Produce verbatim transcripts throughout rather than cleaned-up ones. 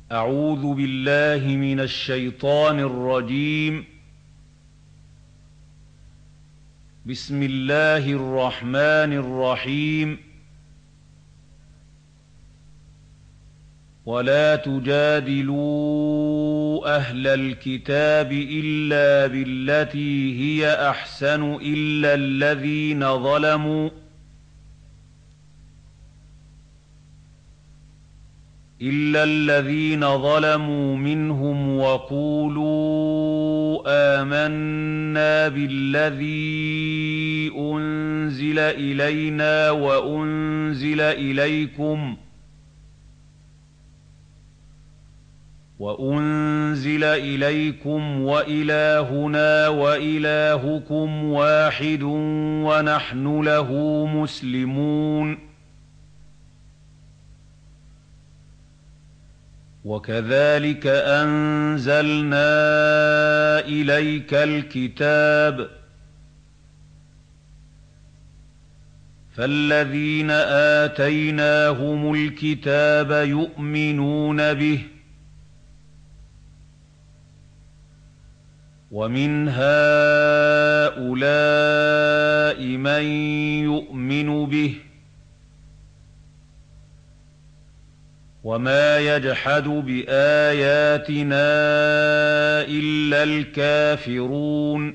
أعوذ بالله من الشيطان الرجيم. بسم الله الرحمن الرحيم. ولا تجادلوا أهل الكتاب إلا بالتي هي أحسن إلا الذين ظلموا إلا الذين ظلموا منهم وقولوا آمنا بالذي أنزل إلينا وأنزل إليكم وأنزل إليكم وإلهنا وإلهكم واحد ونحن له مسلمون. وكذلك أنزلنا إليك الكتاب فالذين آتيناهم الكتاب يؤمنون به ومن هؤلاء من يؤمن به وما يجحد بآياتنا إلا الكافرون.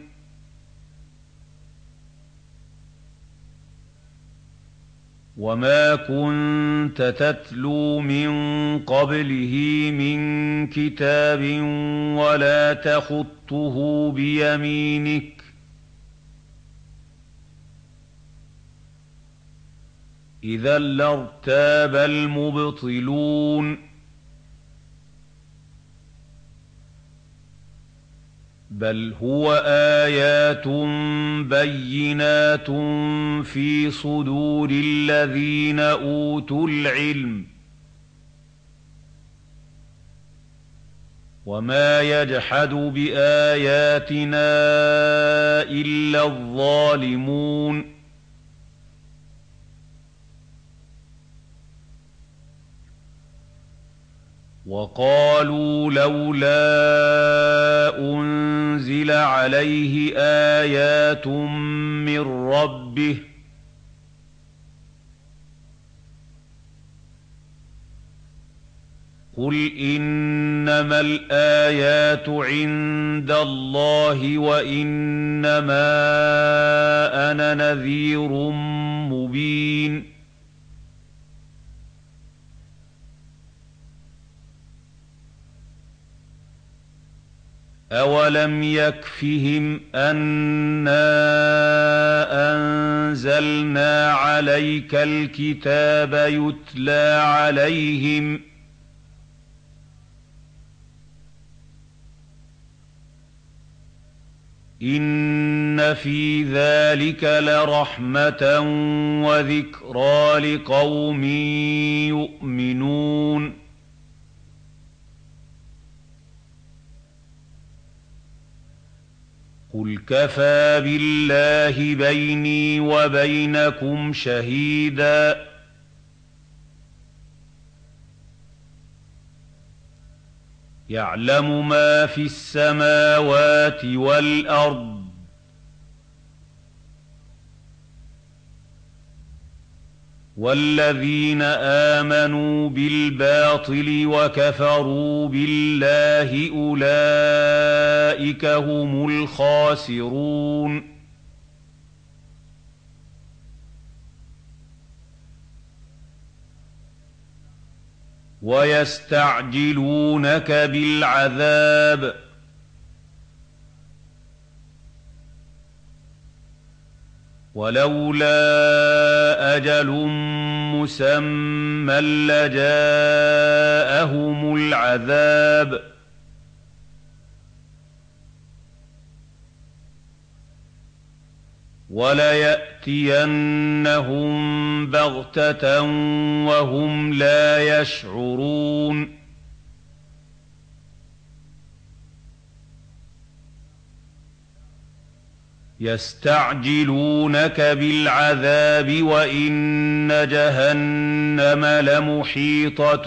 وما كنت تتلو من قبله من كتاب ولا تخطه بيمينك إذا لارتاب المبطلون. بل هو آيات بينات في صدور الذين أوتوا العلم وما يجحد بآياتنا إلا الظالمون. وقالوا لولا أنزل عليه آيات من ربه قل إنما الآيات عند الله وإنما أنا نذير مبين. أولم يكفهم أنا أنزلنا عليك الكتاب يتلى عليهم إن في ذلك لرحمة وذكرى لقوم يؤمنون. قل كفى بالله بيني وبينكم شهيدا يعلم ما في السماوات والأرض والذين آمنوا بالباطل وكفروا بالله أولئك هم الخاسرون. ويستعجلونك بالعذاب ولولا أجل مسمى لجاءهم العذاب وليأتينهم بغتة وهم لا يشعرون. يستعجلونك بالعذاب وإن جهنم جهنم لمحيطة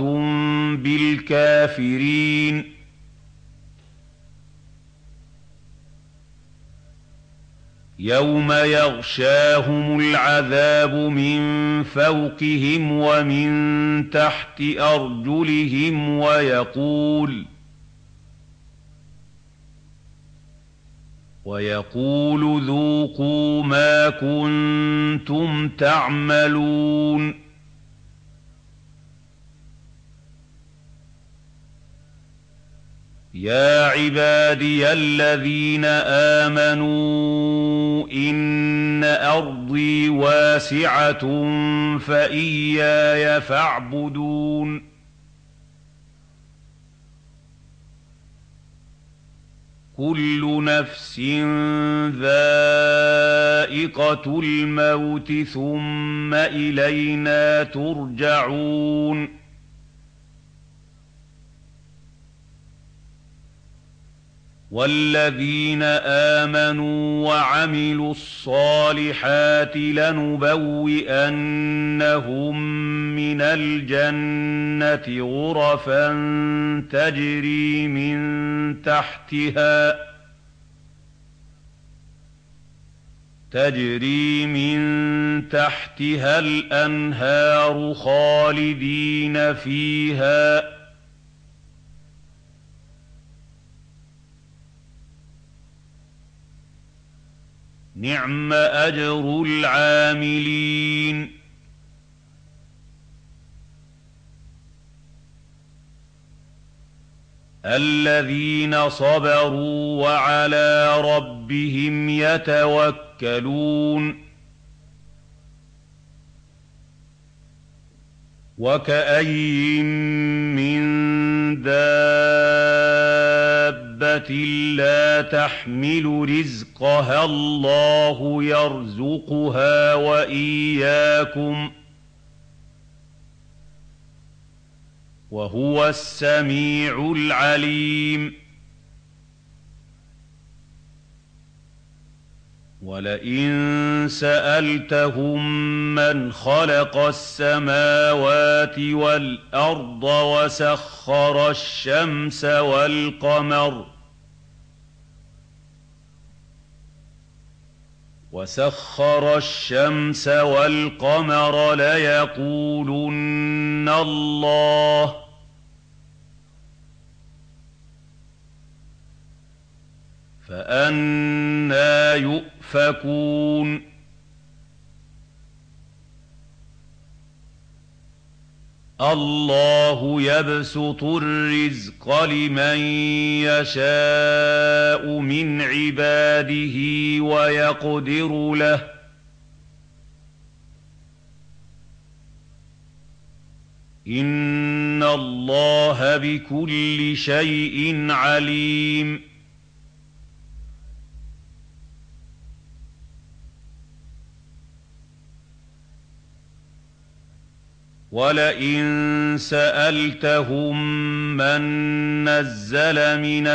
بالكافرين يوم يغشاهم العذاب من فوقهم ومن تحت أرجلهم ويقول ويقول ذوقوا ما كنتم تعملون يا عبادي الذين آمنوا إن أرضي واسعة فإياي فاعبدون كل نفس ذائقة الموت ثم إلينا ترجعون والذين آمنوا وعملوا الصالحات لنبوئنهم من الجنة غرفا تجري من تحتها تجري من تحتها الأنهار خالدين فيها نعم أجر العاملين الذين صبروا وعلى ربهم يتوكلون وكأين من دابة لا تحمل رزقها الله يرزقها وإياكم وهو السميع العليم ولئن سألتهم من خلق السماوات والأرض وسخر الشمس والقمر وسخر الشمس والقمر ليقولن الله فأنى يؤفكون الله يبسط الرزق لمن يشاء من عباده ويقدر له إن الله بكل شيء عليم ولئن سألتهم من نزل من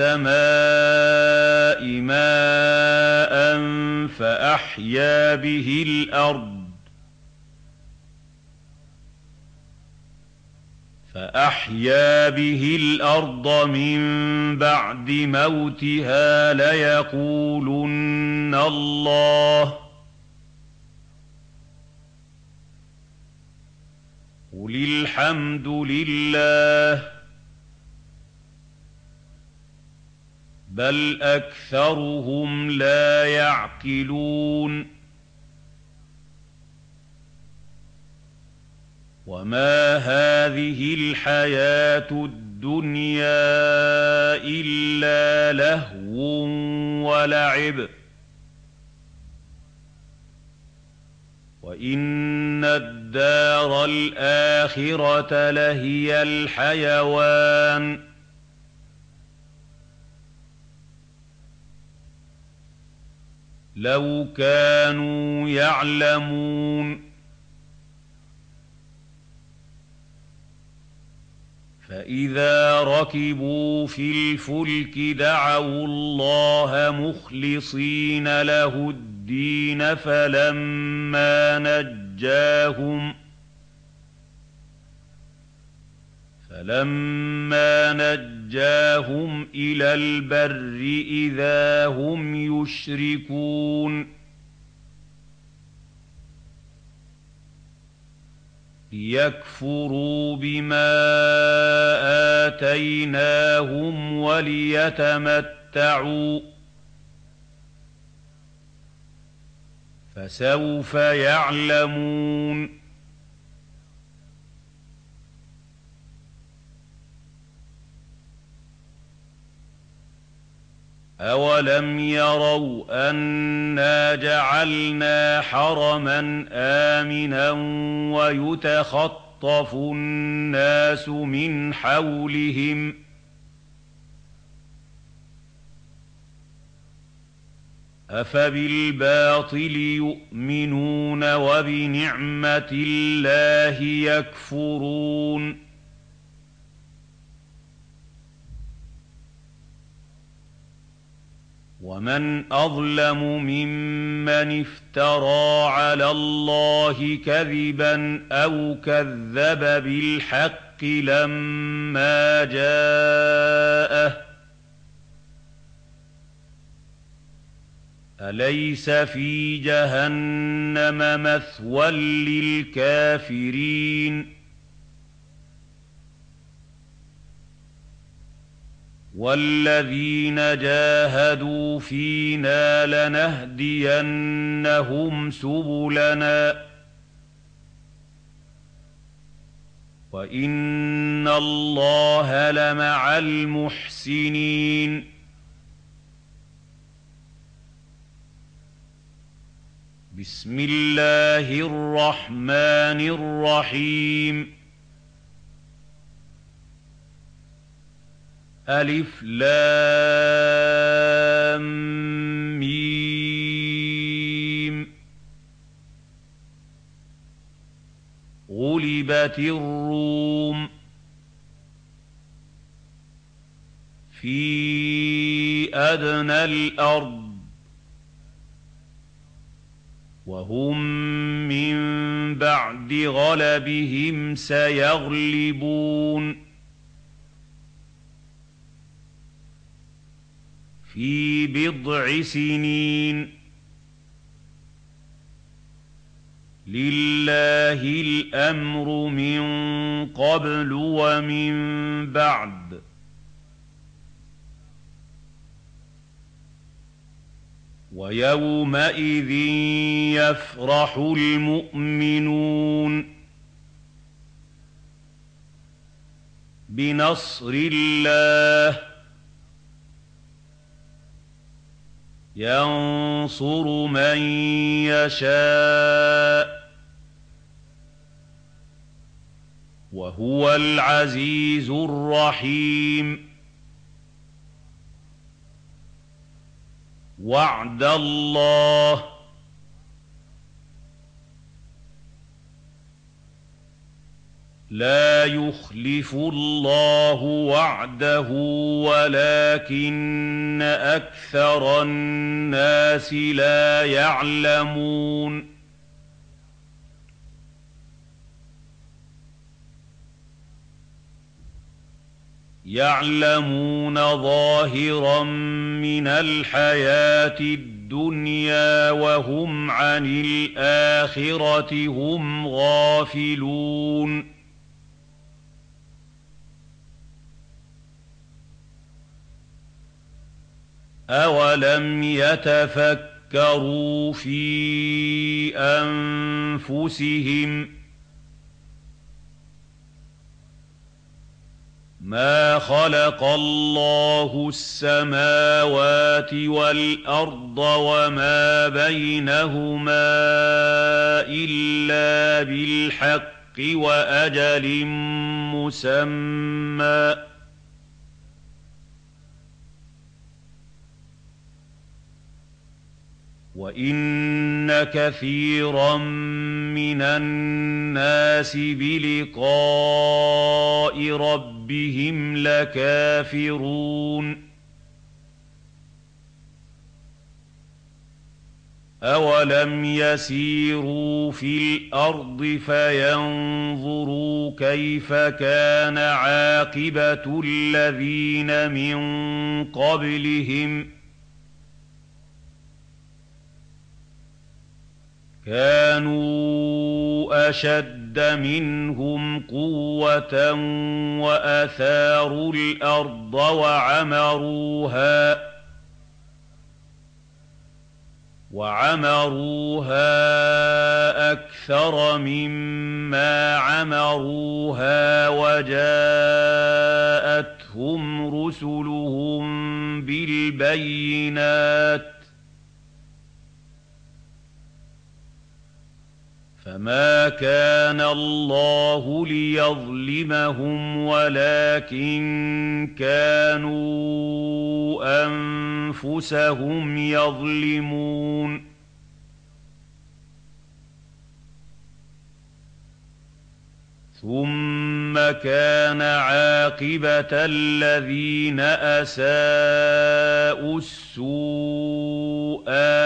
السماء ماء فأحيا به الأرض فأحيا به الأرض من بعد موتها ليقولن الله قل الحمد لله بل أكثرهم لا يعقلون وما هذه الحياة الدنيا إلا لهو ولعب وإن الدار الآخرة لهي الحيوان لو كانوا يعلمون فإذا ركبوا في الفلك دعوا الله مخلصين له الدين فلما نجاهم فَلَمَّا نَجَّاهُمْ إِلَى الْبَرِّ إِذَا هُمْ يُشْرِكُونَ لِيَكْفُرُوا بِمَا آتَيْنَاهُمْ وَلِيَتَمَتَّعُوا ۖ فَسَوْفَ يَعْلَمُونَ أَوَلَمْ يَرَوْا أَنَّا جَعَلْنَا حَرَمًا آمِنًا وَيُتَخَطَّفُ النَّاسُ مِنْ حَوْلِهِمْ ۚ أَفَبِالْبَاطِلِ يُؤْمِنُونَ وَبِنِعْمَةِ اللَّهِ يَكْفُرُونَ وَمَنْ أَظْلَمُ مِمَّنِ افْتَرَىٰ عَلَى اللَّهِ كَذِبًا أَوْ كَذَّبَ بِالْحَقِّ لَمَّا جَاءَهُ ۚ أَلَيْسَ فِي جَهَنَّمَ مَثْوًى لِّلْكَافِرِينَ وَالَّذِينَ جَاهَدُوا فِينَا لَنَهْدِيَنَّهُمْ سُبُلَنَا ۚ وَإِنَّ اللَّهَ لَمَعَ الْمُحْسِنِينَ بِسْمِ اللَّهِ الرَّحْمَٰنِ الرَّحِيمِ أَلِفْ لَامْ مِيم غُلِبَتِ الرُّومُ فِي أَدْنَى الْأَرْضِ وَهُم مِّن بَعْدِ غَلَبِهِمْ سَيَغْلِبُونَ فِي بِضْعِ سِنِينَ ۗ لِلَّهِ الْأَمْرُ مِن قَبْلُ وَمِن بَعْدُ ۚ وَيَوْمَئِذٍ يَفْرَحُ الْمُؤْمِنُونَ بِنَصْرِ اللَّهِ ۚ يَنصُرُ مَن يَشَاءُ ۖ وَهُوَ الْعَزِيزُ الرَّحِيمُ وَعْدَ اللَّهِ ۖ لَا يُخْلِفُ اللَّهُ وَعْدَهُ وَلَٰكِنَّ أَكْثَرَ النَّاسِ لَا يَعْلَمُونَ يَعْلَمُونَ ظَاهِرًا مِّنَ الْحَيَاةِ الدُّنْيَا وَهُمْ عَنِ الْآخِرَةِ هُمْ غَافِلُونَ أَوَلَمْ يَتَفَكَّرُوا فِي أَنفُسِهِم ۗ مَا خَلَقَ اللَّهُ السَّمَاوَاتِ وَالْأَرْضَ وَمَا بَيْنَهُمَا إِلَّا بِالْحَقِّ وَأَجَلٍ مُّسَمًّى ۗ وَإِنَّ كَثِيرًا مِّنَ النَّاسِ بِلِقَاءِ رَبِّهِمْ لَكَافِرُونَ أَوَلَمْ يَسِيرُوا فِي الْأَرْضِ فَيَنظُرُوا كَيْفَ كَانَ عَاقِبَةُ الَّذِينَ مِن قَبْلِهِمْ ۚ كَانُوا أَشَدَّ مِنْهُمْ قُوَّةً وَأَثَارُوا الْأَرْضَ وَعَمَرُوهَا وَعَمَرُوهَا أَكْثَرَ مِمَّا عَمَرُوهَا وَجَاءَتْهُمْ رُسُلُهُم بِالْبَيِّنَاتِ ۖ فَمَا كَانَ اللَّهُ لِيَظْلِمَهُمْ وَلَٰكِن كَانُوا أَنفُسَهُمْ يَظْلِمُونَ ثُمَّ كَانَ عَاقِبَةَ الَّذِينَ أَسَاءُوا السُّوأَىٰ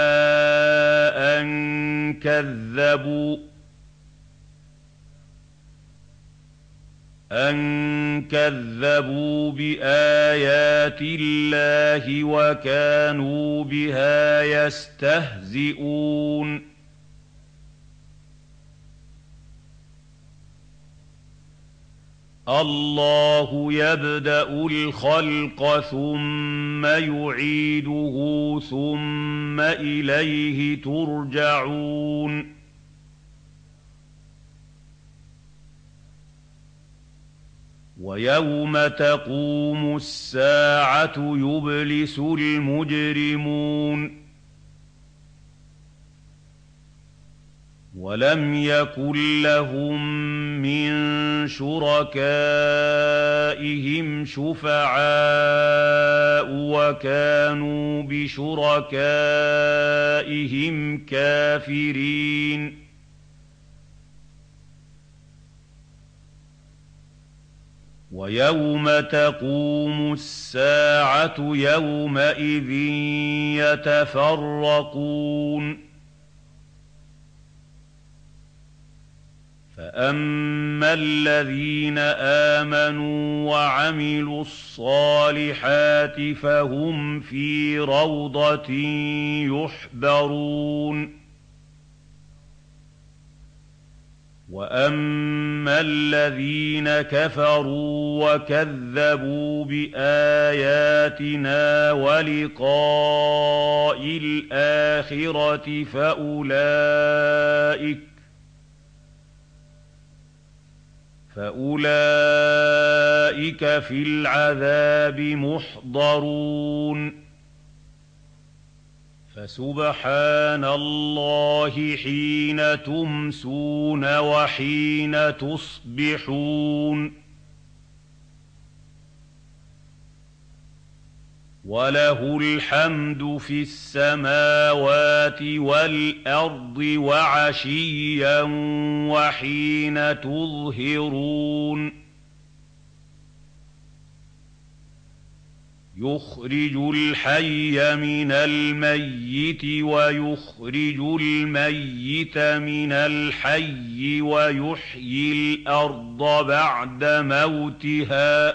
أَن كَذَّبُوا أَن كَذَّبُوا بِآيَاتِ اللَّهِ وَكَانُوا بِهَا يَسْتَهْزِئُونَ اللَّهُ يَبْدَأُ الْخَلْقَ ثُمَّ يُعِيدُهُ ثُمَّ إِلَيْهِ تُرْجَعُونَ وَيَوْمَ تَقُومُ السَّاعَةُ يُبْلِسُ الْمُجْرِمُونَ وَلَمْ يَكُن لَّهُم مِّن شُرَكَائِهِمْ شُفَعَاءُ وَكَانُوا بِشُرَكَائِهِمْ كَافِرِينَ وَيَوْمَ تَقُومُ السَّاعَةُ يَوْمَئِذٍ يَتَفَرَّقُونَ فَأَمَّا الَّذِينَ آمَنُوا وَعَمِلُوا الصَّالِحَاتِ فَهُمْ فِي رَوْضَةٍ يُحْبَرُونَ وَأَمَّا الَّذِينَ كَفَرُوا وَكَذَّبُوا بِآيَاتِنَا وَلِقَاءِ الْآخِرَةِ فَأُولَٰئِكَ فَأُولَٰئِكَ فِي الْعَذَابِ مُحْضَرُونَ فَسُبْحَانَ اللَّهِ حِينَ تُمْسُونَ وَحِينَ تُصْبِحُونَ وَلَهُ الْحَمْدُ فِي السَّمَاوَاتِ وَالْأَرْضِ وَعَشِيًّا وَحِينَ تُظْهِرُونَ يُخْرِجُ الْحَيَّ مِنَ الْمَيِّتِ وَيُخْرِجُ الْمَيِّتَ مِنَ الْحَيِّ وَيُحْيِي الْأَرْضَ بَعْدَ مَوْتِهَا ۚ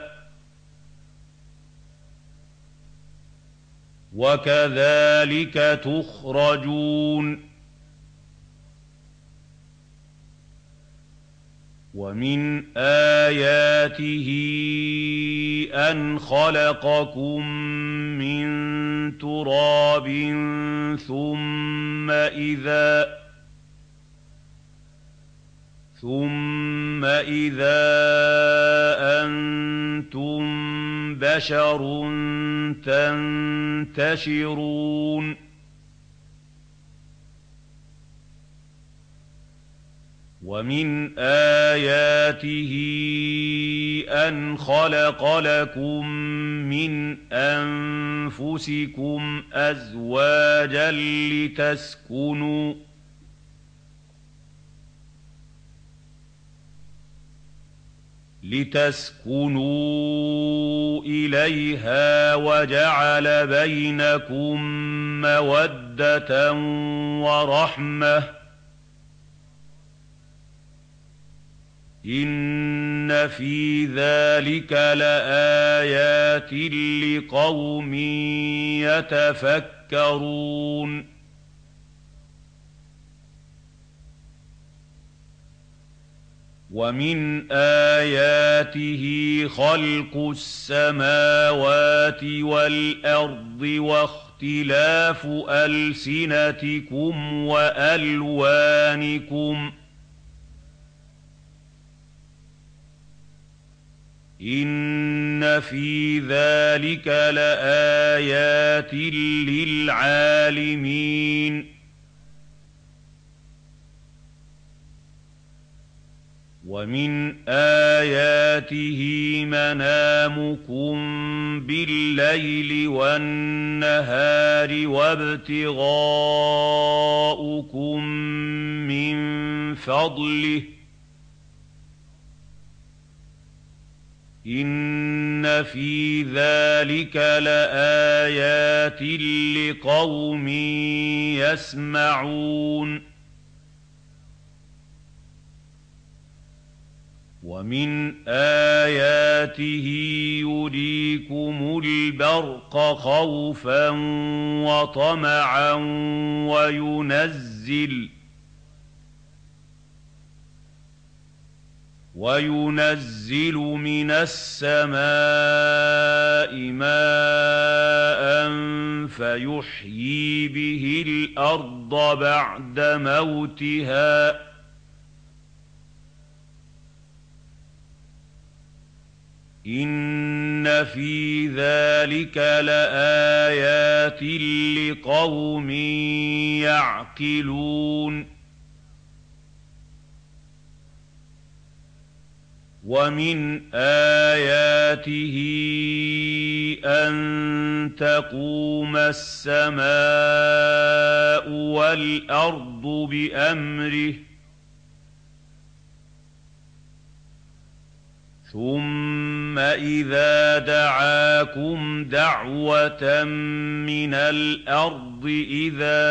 وَكَذَٰلِكَ تُخْرَجُونَ وَمِنْ آيَاتِهِ أَنْ خَلَقَكُم مِّن تُرَابٍ ثُمَّ إِذَا ثُمَّ إِذَا أَنتُم بَشَرٌ تَنتَشِرُونَ وَمِنْ آيَاتِهِ أَنْ خَلَقَ لَكُم مِّنْ أَنفُسِكُمْ أَزْوَاجًا لِّتَسْكُنُوا لِتَسْكُنُوا إِلَيْهَا وَجَعَلَ بَيْنَكُم مَّوَدَّةً وَرَحْمَةً ۚ إِنَّ فِي ذَٰلِكَ لَآيَاتٍ لِّقَوْمٍ يَتَفَكَّرُونَ وَمِنْ آيَاتِهِ خَلْقُ السَّمَاوَاتِ وَالْأَرْضِ وَاخْتِلَافُ أَلْسِنَتِكُمْ وَأَلْوَانِكُمْ ۚ إِنَّ فِي ذَٰلِكَ لَآيَاتٍ لِّلْعَالِمِينَ وَمِنْ آيَاتِهِ مَنَامُكُم بِاللَّيْلِ وَالنَّهَارِ وَابْتِغَاؤُكُم مِّن فَضْلِهِ ۚ إِنَّ فِي ذَٰلِكَ لَآيَاتٍ لِّقَوْمٍ يَسْمَعُونَ وَمِنْ آيَاتِهِ يُرِيكُمُ الْبَرْقَ خَوْفًا وَطَمَعًا وَيُنَزِّلُ وَيُنَزِّلُ مِنَ السَّمَاءِ مَاءً فَيُحْيِي بِهِ الْأَرْضَ بَعْدَ مَوْتِهَا ۚ إِنَّ فِي ذَٰلِكَ لَآيَاتٍ لِّقَوْمٍ يَعْقِلُونَ وَمِنْ آيَاتِهِ أَن تَقُومَ السَّمَاءُ وَالْأَرْضُ بِأَمْرِهِ ثُمَّ إِذَا دَعَاكُمْ دَعْوَةً مِّنَ الْأَرْضِ إِذَا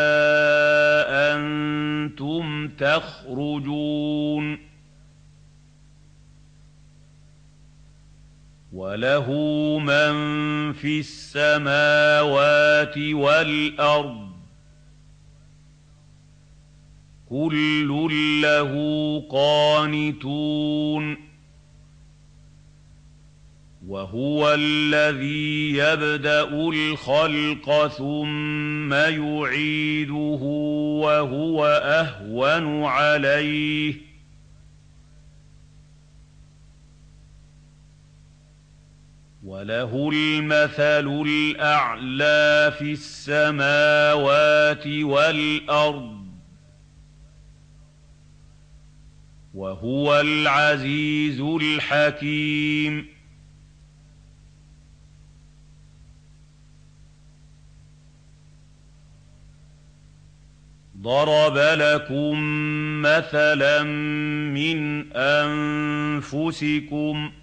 أَنتُمْ تَخْرُجُونَ وَلَهُ مَن فِي السَّمَاوَاتِ وَالْأَرْضِ ۖ كُلٌّ لَّهُ قَانِتُونَ وَهُوَ الَّذِي يَبْدَأُ الْخَلْقَ ثُمَّ يُعِيدُهُ وَهُوَ أَهْوَنُ عَلَيْهِ ۖ وَلَهُ الْمَثَلُ الْأَعْلَىٰ فِي السَّمَاوَاتِ وَالْأَرْضِ ۖ وَهُوَ الْعَزِيزُ الْحَكِيمُ ضَرَبَ لَكُم مَّثَلًا مِّنْ أَنفُسِكُمْ ۖ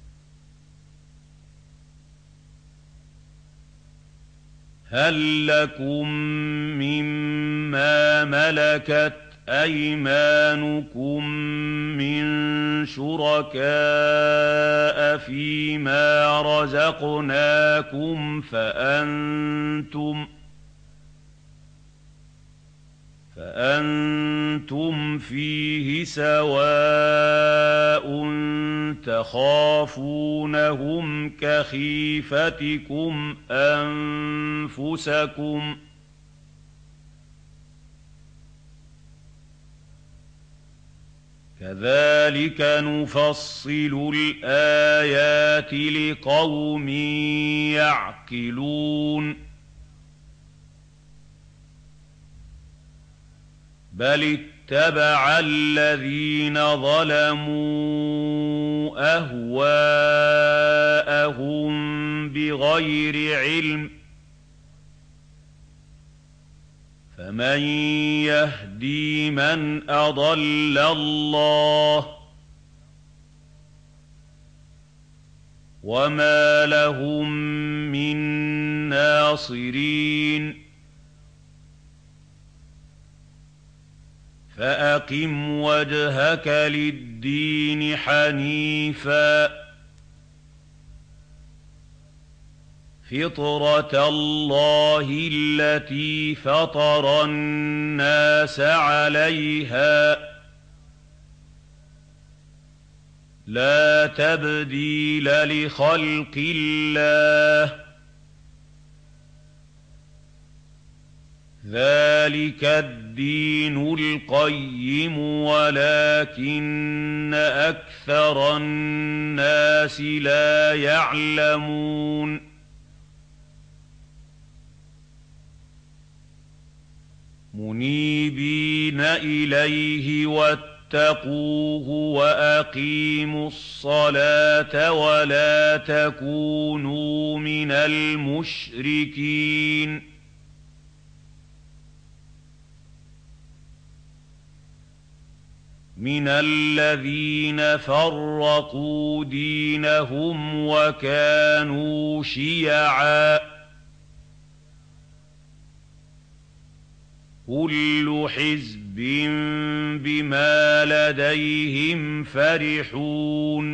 هَل لَّكُم مِّمَّا مَلَكَتْ أَيْمَانُكُم مِّن شُرَكَاءَ فِيمَا رَزَقْنَاكُمْ فَأَنتُمْ فَأَنتُمْ فِيهِ سَوَاءٌ تَخَافُونَهُمْ كَخِيفَتِكُمْ أَنفُسَكُمْ ۚ كَذَٰلِكَ نُفَصِّلُ الْآيَاتِ لِقَوْمٍ يَعْقِلُونَ بَلِ اتَّبَعَ الَّذِينَ ظَلَمُوا أَهْوَاءَهُم بِغَيْرِ عِلْمٍ ۖ فَمَن يَهْدِي مَنْ أَضَلَّ اللَّهُ ۖ وما لهم من ناصرين فأقم وجهك للدين حنيفا فطرة الله التي فطر الناس عليها لا تبديل لخلق الله ذلك الدين القيم ولكن أكثر الناس لا يعلمون منيبين إليه واتقوه وأقيموا الصلاة ولا تكونوا من المشركين من الذين فرقوا دينهم وكانوا شيعا كل حزب بما لديهم فرحون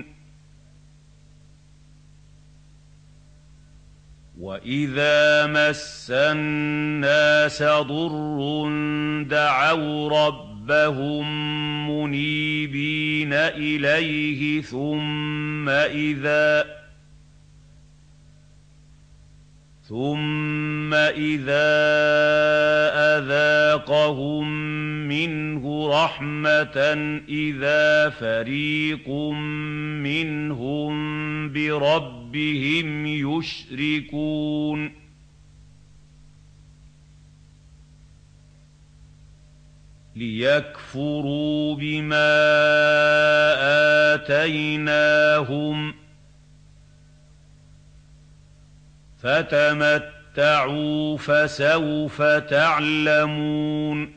وإذا مس الناس ضر دعوا ربهم منيبين إليه ثم إذا ثم إذا أذاقهم منه رحمة إذا فريق منهم بربهم يشركون ليكفروا بما آتيناهم فتمتعوا فسوف تعلمون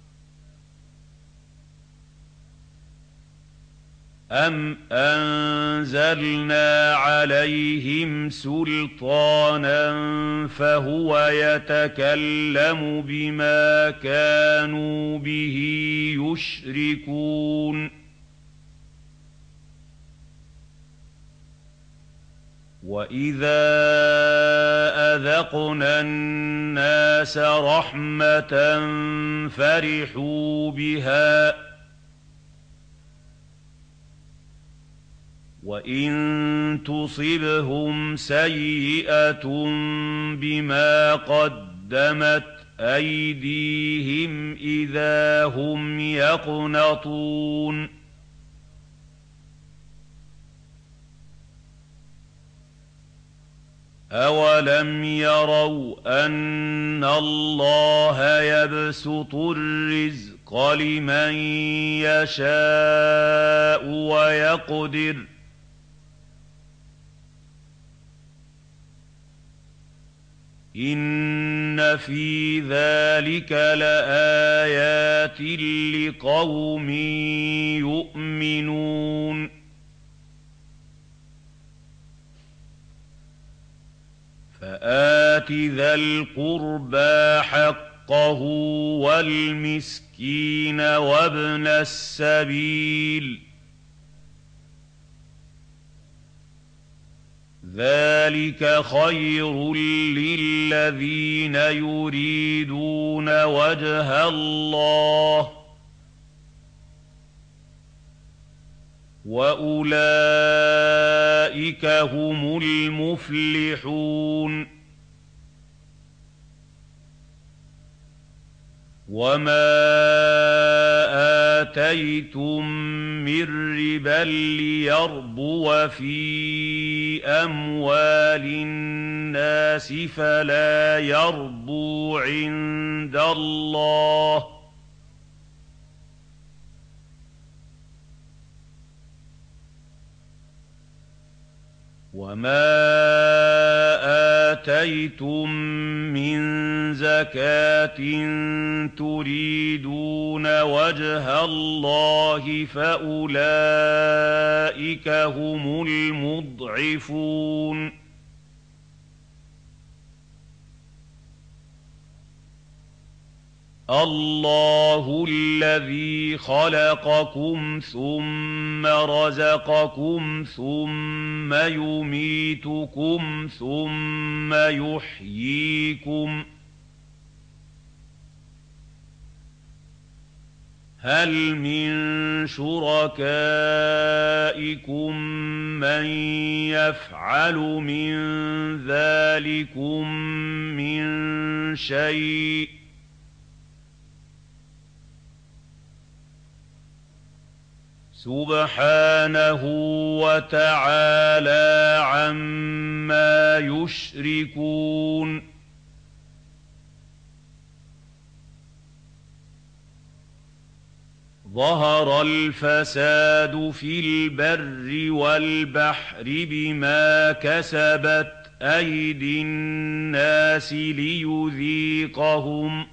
أم أنزلنا عليهم سلطانا فهو يتكلم بما كانوا به يشركون وإذا أذقنا الناس رحمة فرحوا بها وإن تصبهم سيئة بما قدمت أيديهم إذا هم يقنطون أولم يروا أن الله يبسط الرزق لمن يشاء ويقدر إن في ذلك لآيات لقوم يؤمنون فآت ذا القربى حقه والمسكين وابن السبيل ذلك خير للذين يريدون وجه الله وأولئك هم المفلحون وما آتيتم من ربا ليربو في أموال الناس فلا يربو عند الله وما آتيتم من زكاة تريدون وجه الله فأولئك هم المضعفون الله الذي خلقكم ثم رزقكم ثم يميتكم ثم يحييكم هل من شركائكم من يفعل من ذلكم من شيء سبحانه وتعالى عما يشركون ظهر الفساد في البر والبحر بما كسبت أيدي الناس ليذيقهم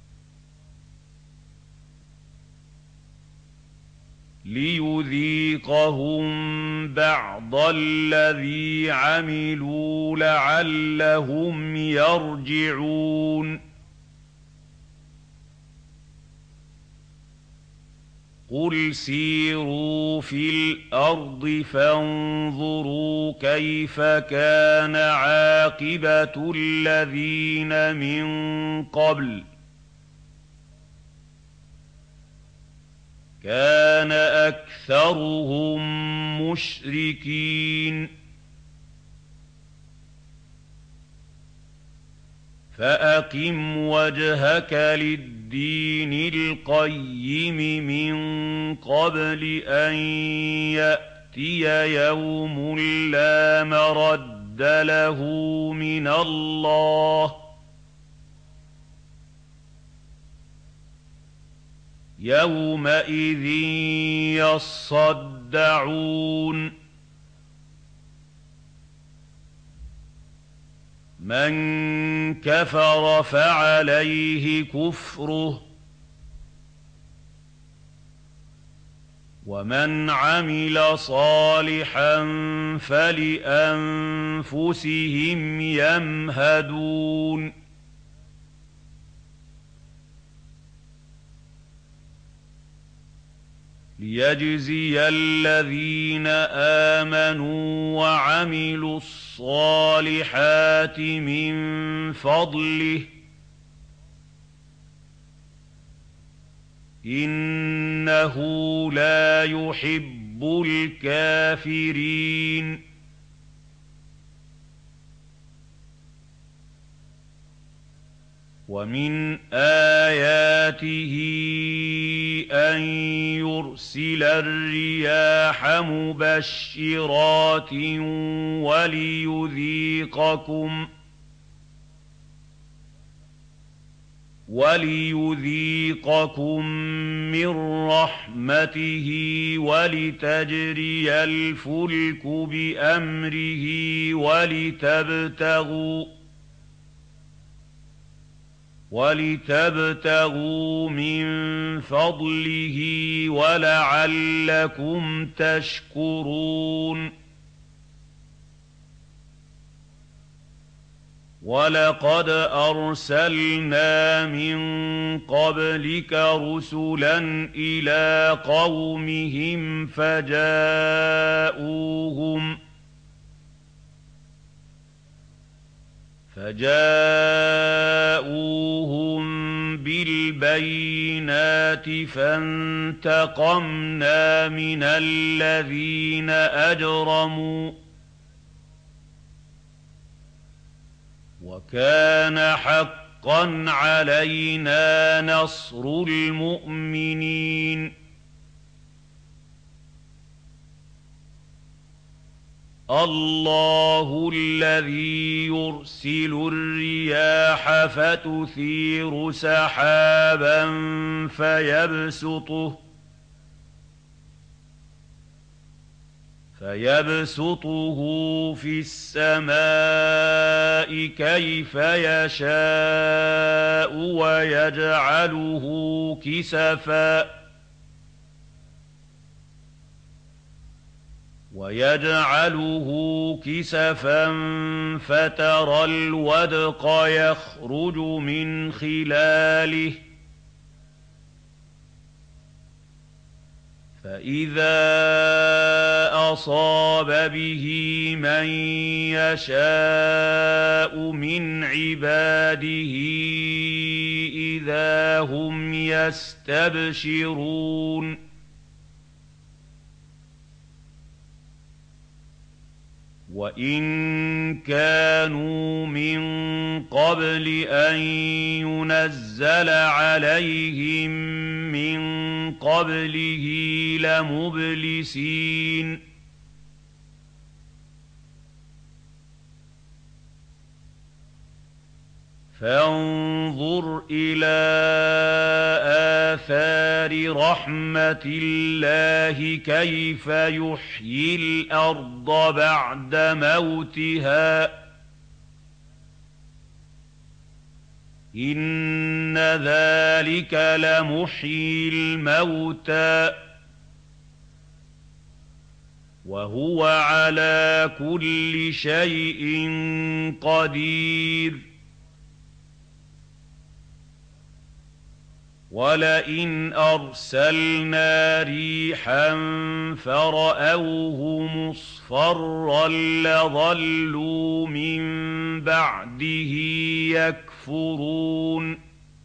ليذيقهم بعض الذي عملوا لعلهم يرجعون قل سيروا في الأرض فانظروا كيف كان عاقبة الذين من قبل كان أكثرهم مشركين فأقم وجهك للدين القيم من قبل أن يأتي يوم لا مرد له من الله يومئذ يصدعون من كفر فعليه كفره ومن عمل صالحا فلأنفسهم يمهدون ليجزي الذين آمنوا وعملوا الصالحات من فضله إنه لا يحب الكافرين ومن آياته أن يرسل الرياح مبشرات وليذيقكم وليذيقكم من رحمته ولتجري الفلك بأمره ولتبتغوا ولتبتغوا من فضله ولعلكم تشكرون ولقد أرسلنا من قبلك رسلا إلى قومهم فجاءوهم فجاءوهم بالبينات فانتقمنا من الذين أجرموا وكان حقا علينا نصر المؤمنين الله الذي يرسل الرياح فتثير سحابا فيبسطه فيبسطه في السماء كيف يشاء ويجعله كسفا ويجعله كسفا فترى الودق يخرج من خلاله فإذا أصاب به من يشاء من عباده إذا هم يستبشرون وإن كانوا من قبل أن ينزل عليهم من قبله لمبلسين فانظر إلى آثار رحمة الله كيف يحيي الأرض بعد موتها إن ذلك لمحيي الموتى وهو على كل شيء قدير ولئن أرسلنا ريحا فرأوه مصفرا لظلوا من بعده يكفرون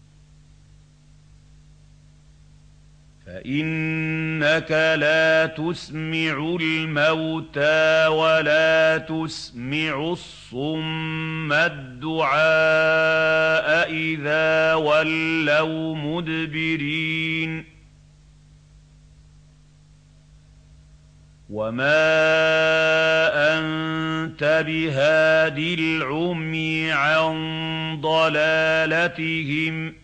فإنك لا تسمع الموتى ولا تسمع الصم الدعاء إذا ولوا مدبرين وما أنت بهاد العمي عن ضلالتهم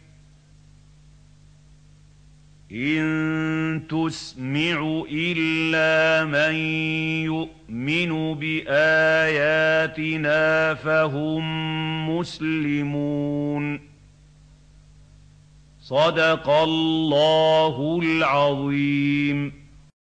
إن تسمع إلا من يؤمن بآياتنا فهم مسلمون صدق الله العظيم.